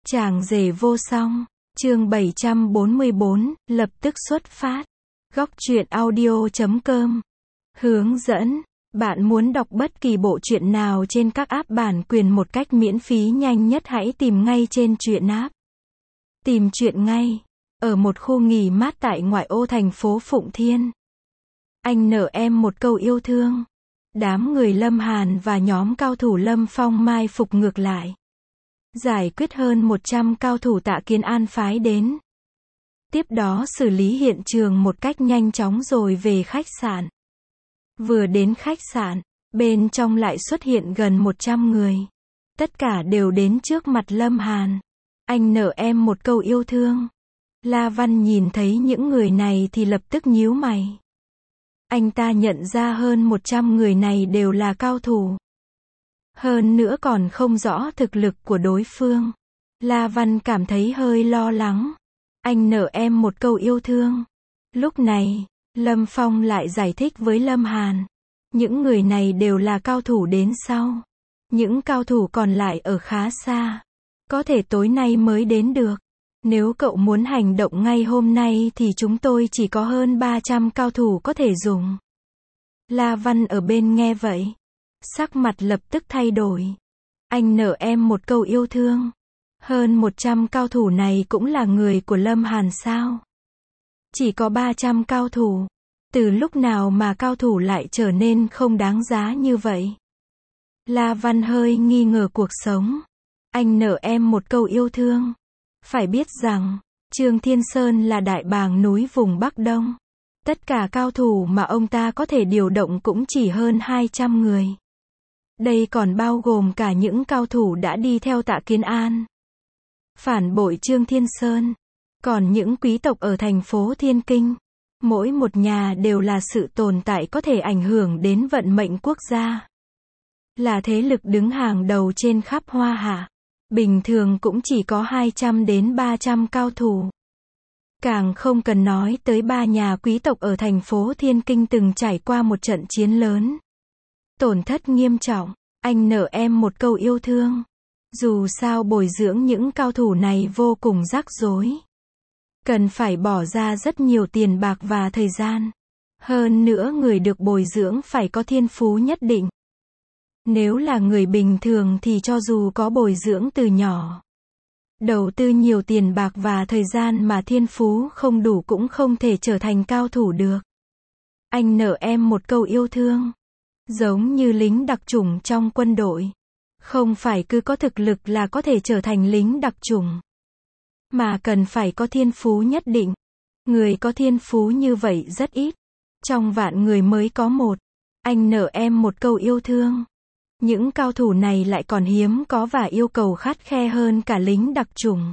Chàng rể vô song, chương 744, lập tức xuất phát. Góc truyện audio.com. Hướng dẫn, bạn muốn đọc bất kỳ bộ truyện nào trên các app bản quyền một cách miễn phí nhanh nhất hãy tìm ngay trên truyện app. Tìm truyện ngay. Ở một khu nghỉ mát tại ngoại ô thành phố Phụng Thiên. Anh nợ em một câu yêu thương. Đám người Lâm Hàn và nhóm cao thủ Lâm Phong mai phục ngược lại. Giải quyết hơn 100 cao thủ Tạ Kiến An phái đến. Tiếp đó xử lý hiện trường một cách nhanh chóng rồi về khách sạn. Vừa đến khách sạn, bên trong lại xuất hiện gần 100 người. Tất cả đều đến trước mặt Lâm Hàn. Anh nợ em một câu yêu thương. La Văn nhìn thấy những người này thì lập tức nhíu mày. Anh ta nhận ra hơn 100 người này đều là cao thủ. Hơn nữa còn không rõ thực lực của đối phương. La Văn cảm thấy hơi lo lắng. Anh nợ em một câu yêu thương. Lúc này, Lâm Phong lại giải thích với Lâm Hàn. Những người này đều là cao thủ đến sau. Những cao thủ còn lại ở khá xa. Có thể tối nay mới đến được. Nếu cậu muốn hành động ngay hôm nay thì chúng tôi chỉ có hơn 300 cao thủ có thể dùng. La Văn ở bên nghe vậy. Sắc mặt lập tức thay đổi. Anh nợ em một câu yêu thương. Hơn 100 cao thủ này cũng là người của Lâm Hàn sao? Chỉ có 300 cao thủ. Từ lúc nào mà cao thủ lại trở nên không đáng giá như vậy? La Văn hơi nghi ngờ cuộc sống. Anh nợ em một câu yêu thương. Phải biết rằng, Trương Thiên Sơn là đại bàng núi vùng Bắc Đông. Tất cả cao thủ mà ông ta có thể điều động cũng chỉ hơn 200 người. Đây còn bao gồm cả những cao thủ đã đi theo Tạ Kiến An. Phản bội Trương Thiên Sơn. Còn những quý tộc ở thành phố Thiên Kinh. Mỗi một nhà đều là sự tồn tại có thể ảnh hưởng đến vận mệnh quốc gia. Là thế lực đứng hàng đầu trên khắp Hoa Hạ. Bình thường cũng chỉ có 200 đến 300 cao thủ. Càng không cần nói tới 3 nhà quý tộc ở thành phố Thiên Kinh từng trải qua một trận chiến lớn. Tổn thất nghiêm trọng. Anh nợ em một câu yêu thương. Dù sao bồi dưỡng những cao thủ này vô cùng rắc rối. Cần phải bỏ ra rất nhiều tiền bạc và thời gian. Hơn nữa người được bồi dưỡng phải có thiên phú nhất định. Nếu là người bình thường thì cho dù có bồi dưỡng từ nhỏ, đầu tư nhiều tiền bạc và thời gian mà thiên phú không đủ cũng không thể trở thành cao thủ được. Anh nợ em một câu yêu thương. Giống như lính đặc chủng trong quân đội. Không phải cứ có thực lực là có thể trở thành lính đặc chủng. Mà cần phải có thiên phú nhất định. Người có thiên phú như vậy rất ít. Trong vạn người mới có một. Anh nợ em một câu yêu thương. Những cao thủ này lại còn hiếm có và yêu cầu khắt khe hơn cả lính đặc chủng.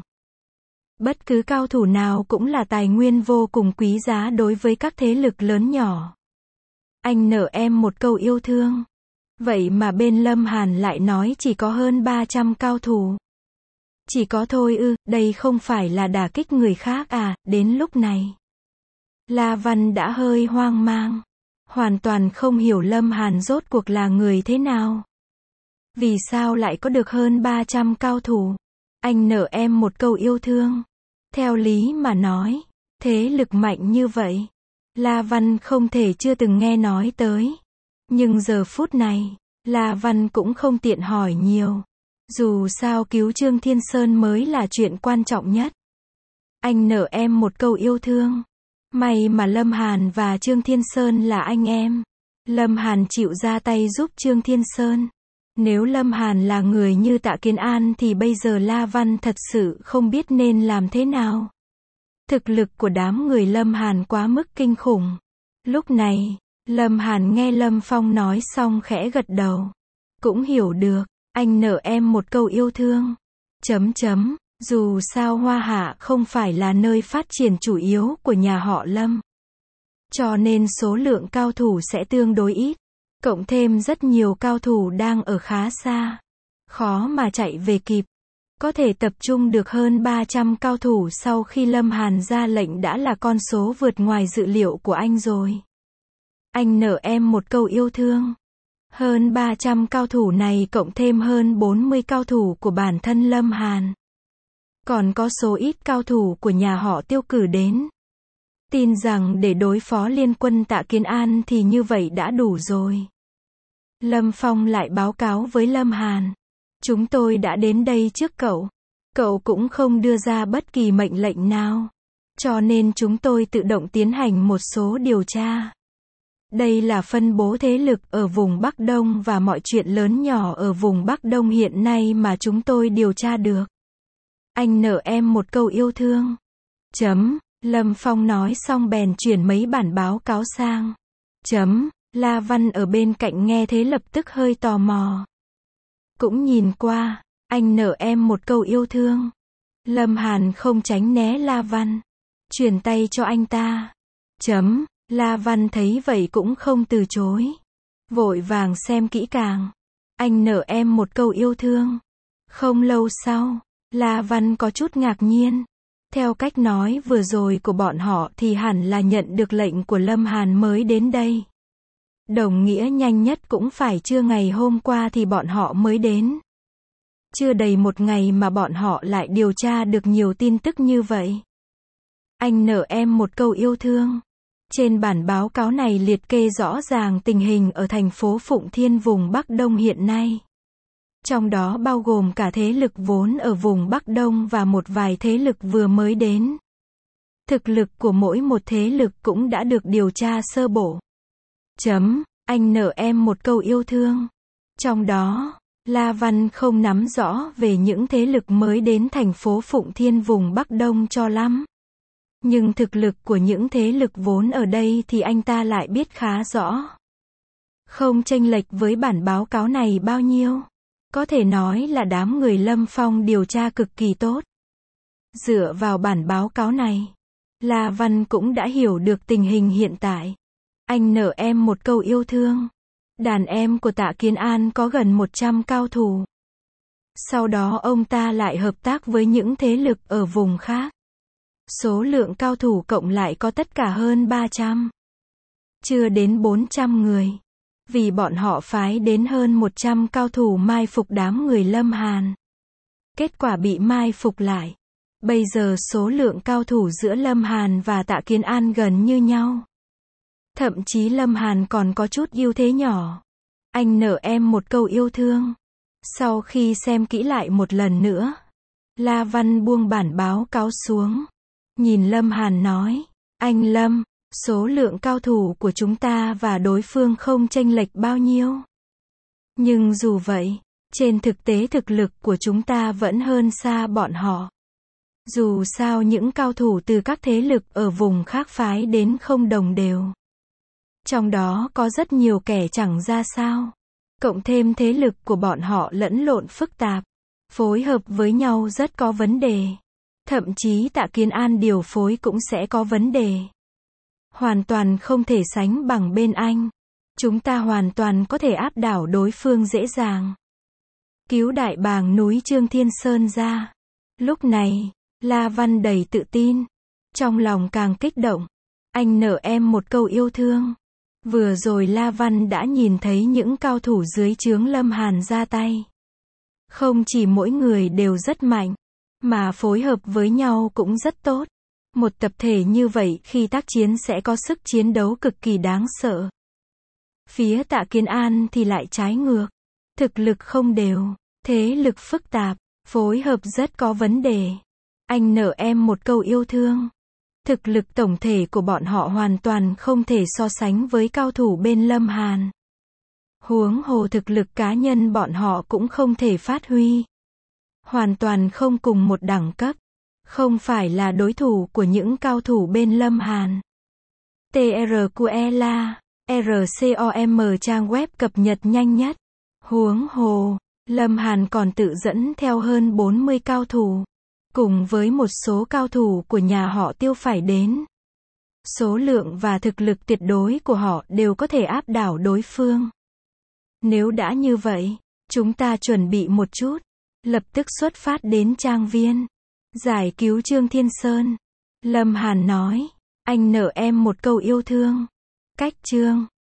Bất cứ cao thủ nào cũng là tài nguyên vô cùng quý giá đối với các thế lực lớn nhỏ. Anh nợ em một câu yêu thương. Vậy mà bên Lâm Hàn lại nói chỉ có hơn 300 cao thủ. Chỉ có thôi ư, đây không phải là đả kích người khác à, đến lúc này. La Văn đã hơi hoang mang. Hoàn toàn không hiểu Lâm Hàn rốt cuộc là người thế nào. Vì sao lại có được hơn 300 cao thủ? Anh nợ em một câu yêu thương. Theo lý mà nói, thế lực mạnh như vậy. La Văn không thể chưa từng nghe nói tới. Nhưng giờ phút này, La Văn cũng không tiện hỏi nhiều. Dù sao cứu Trương Thiên Sơn mới là chuyện quan trọng nhất. Anh nợ em một câu yêu thương. May mà Lâm Hàn và Trương Thiên Sơn là anh em. Lâm Hàn chịu ra tay giúp Trương Thiên Sơn. Nếu Lâm Hàn là người như Tạ Kiến An thì bây giờ La Văn thật sự không biết nên làm thế nào. Thực lực của đám người Lâm Hàn quá mức kinh khủng. Lúc này, Lâm Hàn nghe Lâm Phong nói xong khẽ gật đầu. Cũng hiểu được, anh nợ em một câu yêu thương. Dù sao Hoa Hạ không phải là nơi phát triển chủ yếu của nhà họ Lâm. Cho nên số lượng cao thủ sẽ tương đối ít. Cộng thêm rất nhiều cao thủ đang ở khá xa. Khó mà chạy về kịp. Có thể tập trung được hơn 300 cao thủ sau khi Lâm Hàn ra lệnh đã là con số vượt ngoài dự liệu của anh rồi. Anh nợ em một câu yêu thương. Hơn 300 cao thủ này cộng thêm hơn 40 cao thủ của bản thân Lâm Hàn. Còn có số ít cao thủ của nhà họ Tiêu cử đến. Tin rằng để đối phó liên quân Tạ Kiến An thì như vậy đã đủ rồi. Lâm Phong lại báo cáo với Lâm Hàn. Chúng tôi đã đến đây trước cậu. Cậu cũng không đưa ra bất kỳ mệnh lệnh nào. Cho nên chúng tôi tự động tiến hành một số điều tra. Đây là phân bố thế lực ở vùng Bắc Đông và mọi chuyện lớn nhỏ ở vùng Bắc Đông hiện nay mà chúng tôi điều tra được. Anh nợ em một câu yêu thương. Lâm Phong nói xong bèn chuyển mấy bản báo cáo sang. La Văn ở bên cạnh nghe thế lập tức hơi tò mò. Cũng nhìn qua, anh nợ em một câu yêu thương. Lâm Hàn không tránh né La Văn. Chuyển tay cho anh ta. La Văn thấy vậy cũng không từ chối. Vội vàng xem kỹ càng. Anh nợ em một câu yêu thương. Không lâu sau, La Văn có chút ngạc nhiên. Theo cách nói vừa rồi của bọn họ thì hẳn là nhận được lệnh của Lâm Hàn mới đến đây. Đồng nghĩa nhanh nhất cũng phải trưa ngày hôm qua thì bọn họ mới đến. Chưa đầy một ngày mà bọn họ lại điều tra được nhiều tin tức như vậy. Anh nợ em một câu yêu thương. Trên bản báo cáo này liệt kê rõ ràng tình hình ở thành phố Phụng Thiên vùng Bắc Đông hiện nay. Trong đó bao gồm cả thế lực vốn ở vùng Bắc Đông và một vài thế lực vừa mới đến. Thực lực của mỗi một thế lực cũng đã được điều tra sơ bộ. Anh nợ em một câu yêu thương. Trong đó, La Văn không nắm rõ về những thế lực mới đến thành phố Phụng Thiên vùng Bắc Đông cho lắm. Nhưng thực lực của những thế lực vốn ở đây thì anh ta lại biết khá rõ. Không chênh lệch với bản báo cáo này bao nhiêu. Có thể nói là đám người Lâm Phong điều tra cực kỳ tốt. Dựa vào bản báo cáo này, La Văn cũng đã hiểu được tình hình hiện tại. Anh nợ em một câu yêu thương. Đàn em của Tạ Kiến An có gần 100 cao thủ. Sau đó ông ta lại hợp tác với những thế lực ở vùng khác. Số lượng cao thủ cộng lại có tất cả hơn 300. Chưa đến 400 người. Vì bọn họ phái đến hơn 100 cao thủ mai phục đám người Lâm Hàn. Kết quả bị mai phục lại. Bây giờ số lượng cao thủ giữa Lâm Hàn và Tạ Kiến An gần như nhau. Thậm chí Lâm Hàn còn có chút ưu thế nhỏ. Anh nợ em một câu yêu thương. Sau khi xem kỹ lại một lần nữa, La Văn buông bản báo cáo xuống. Nhìn Lâm Hàn nói, anh Lâm, số lượng cao thủ của chúng ta và đối phương không chênh lệch bao nhiêu. Nhưng dù vậy, trên thực tế thực lực của chúng ta vẫn hơn xa bọn họ. Dù sao những cao thủ từ các thế lực ở vùng khác phái đến không đồng đều. Trong đó có rất nhiều kẻ chẳng ra sao. Cộng thêm thế lực của bọn họ lẫn lộn phức tạp. Phối hợp với nhau rất có vấn đề. Thậm chí Tạ Kiến An điều phối cũng sẽ có vấn đề. Hoàn toàn không thể sánh bằng bên anh. Chúng ta hoàn toàn có thể áp đảo đối phương dễ dàng. Cứu đại bàng núi Trương Thiên Sơn ra. Lúc này, La Văn đầy tự tin. Trong lòng càng kích động. Anh nợ em một câu yêu thương. Vừa rồi La Văn đã nhìn thấy những cao thủ dưới trướng Lâm Hàn ra tay. Không chỉ mỗi người đều rất mạnh, mà phối hợp với nhau cũng rất tốt. Một tập thể như vậy khi tác chiến sẽ có sức chiến đấu cực kỳ đáng sợ. Phía Tạ Kiến An thì lại trái ngược. Thực lực không đều, thế lực phức tạp, phối hợp rất có vấn đề. Anh nợ em một câu yêu thương. Thực lực tổng thể của bọn họ hoàn toàn không thể so sánh với cao thủ bên Lâm Hàn. Huống hồ thực lực cá nhân bọn họ cũng không thể phát huy. Hoàn toàn không cùng một đẳng cấp. Không phải là đối thủ của những cao thủ bên Lâm Hàn. TRQLA, RCOM trang web cập nhật nhanh nhất. Huống hồ, Lâm Hàn còn tự dẫn theo hơn 40 cao thủ. Cùng với một số cao thủ của nhà họ Tiêu phải đến. Số lượng và thực lực tuyệt đối của họ đều có thể áp đảo đối phương. Nếu đã như vậy, chúng ta chuẩn bị một chút. Lập tức xuất phát đến trang viên. Giải cứu Trương Thiên Sơn. Lâm Hàn nói, anh nợ em một câu yêu thương. Cách chương